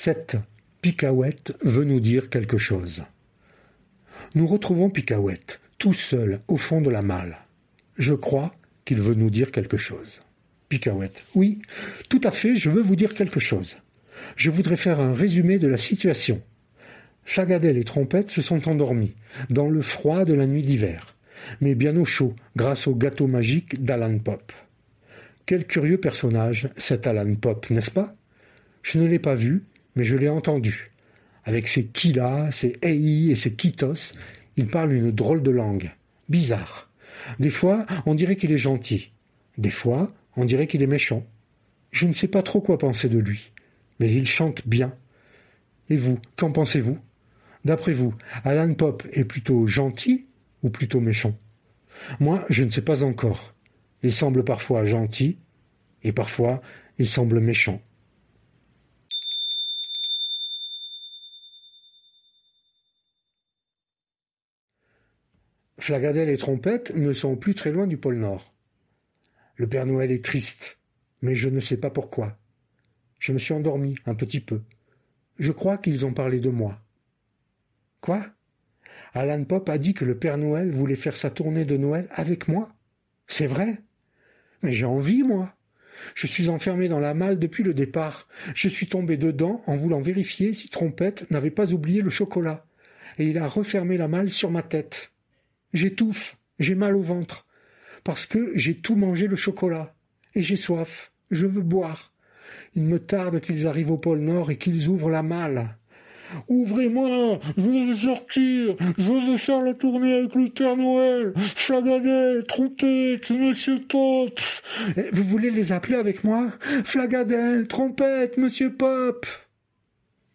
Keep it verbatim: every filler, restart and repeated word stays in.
Cette Picaouette veut nous dire quelque chose. Nous retrouvons Picaouette, tout seul, au fond de la malle. Je crois qu'il veut nous dire quelque chose. Picaouette. Oui, tout à fait, je veux vous dire quelque chose. Je voudrais faire un résumé de la situation. Flagadelle et Trompette se sont endormis, dans le froid de la nuit d'hiver, mais bien au chaud, grâce au gâteau magique d'Alan Pop. Quel curieux personnage, cet Alan Pop, n'est-ce pas? Je ne l'ai pas vu, mais je l'ai entendu. Avec ses kila, ses ei et ses kitos, il parle une drôle de langue. Bizarre. Des fois, on dirait qu'il est gentil. Des fois, on dirait qu'il est méchant. Je ne sais pas trop quoi penser de lui, mais il chante bien. Et vous, qu'en pensez-vous? D'après vous, Alan Pop est plutôt gentil ou plutôt méchant? Moi, je ne sais pas encore. Il semble parfois gentil, et parfois, il semble méchant. Flagadelle et Trompette ne sont plus très loin du pôle Nord. Le Père Noël est triste, mais je ne sais pas pourquoi. Je me suis endormi un petit peu. Je crois qu'ils ont parlé de moi. Quoi? Alan Pop a dit que le Père Noël voulait faire sa tournée de Noël avec moi? C'est vrai? Mais j'ai envie, moi. Je suis enfermé dans la malle depuis le départ. Je suis tombé dedans en voulant vérifier si Trompette n'avait pas oublié le chocolat. Et il a refermé la malle sur ma tête. J'étouffe, j'ai mal au ventre, parce que j'ai tout mangé le chocolat, et j'ai soif, je veux boire. Il me tarde qu'ils arrivent au pôle Nord et qu'ils ouvrent la malle. Ouvrez-moi, je veux sortir, je veux faire la tournée avec le Père Noël, Flagadelle, Trompette, Monsieur Pop. Vous voulez les appeler avec moi? Flagadelle, Trompette, Monsieur Pop.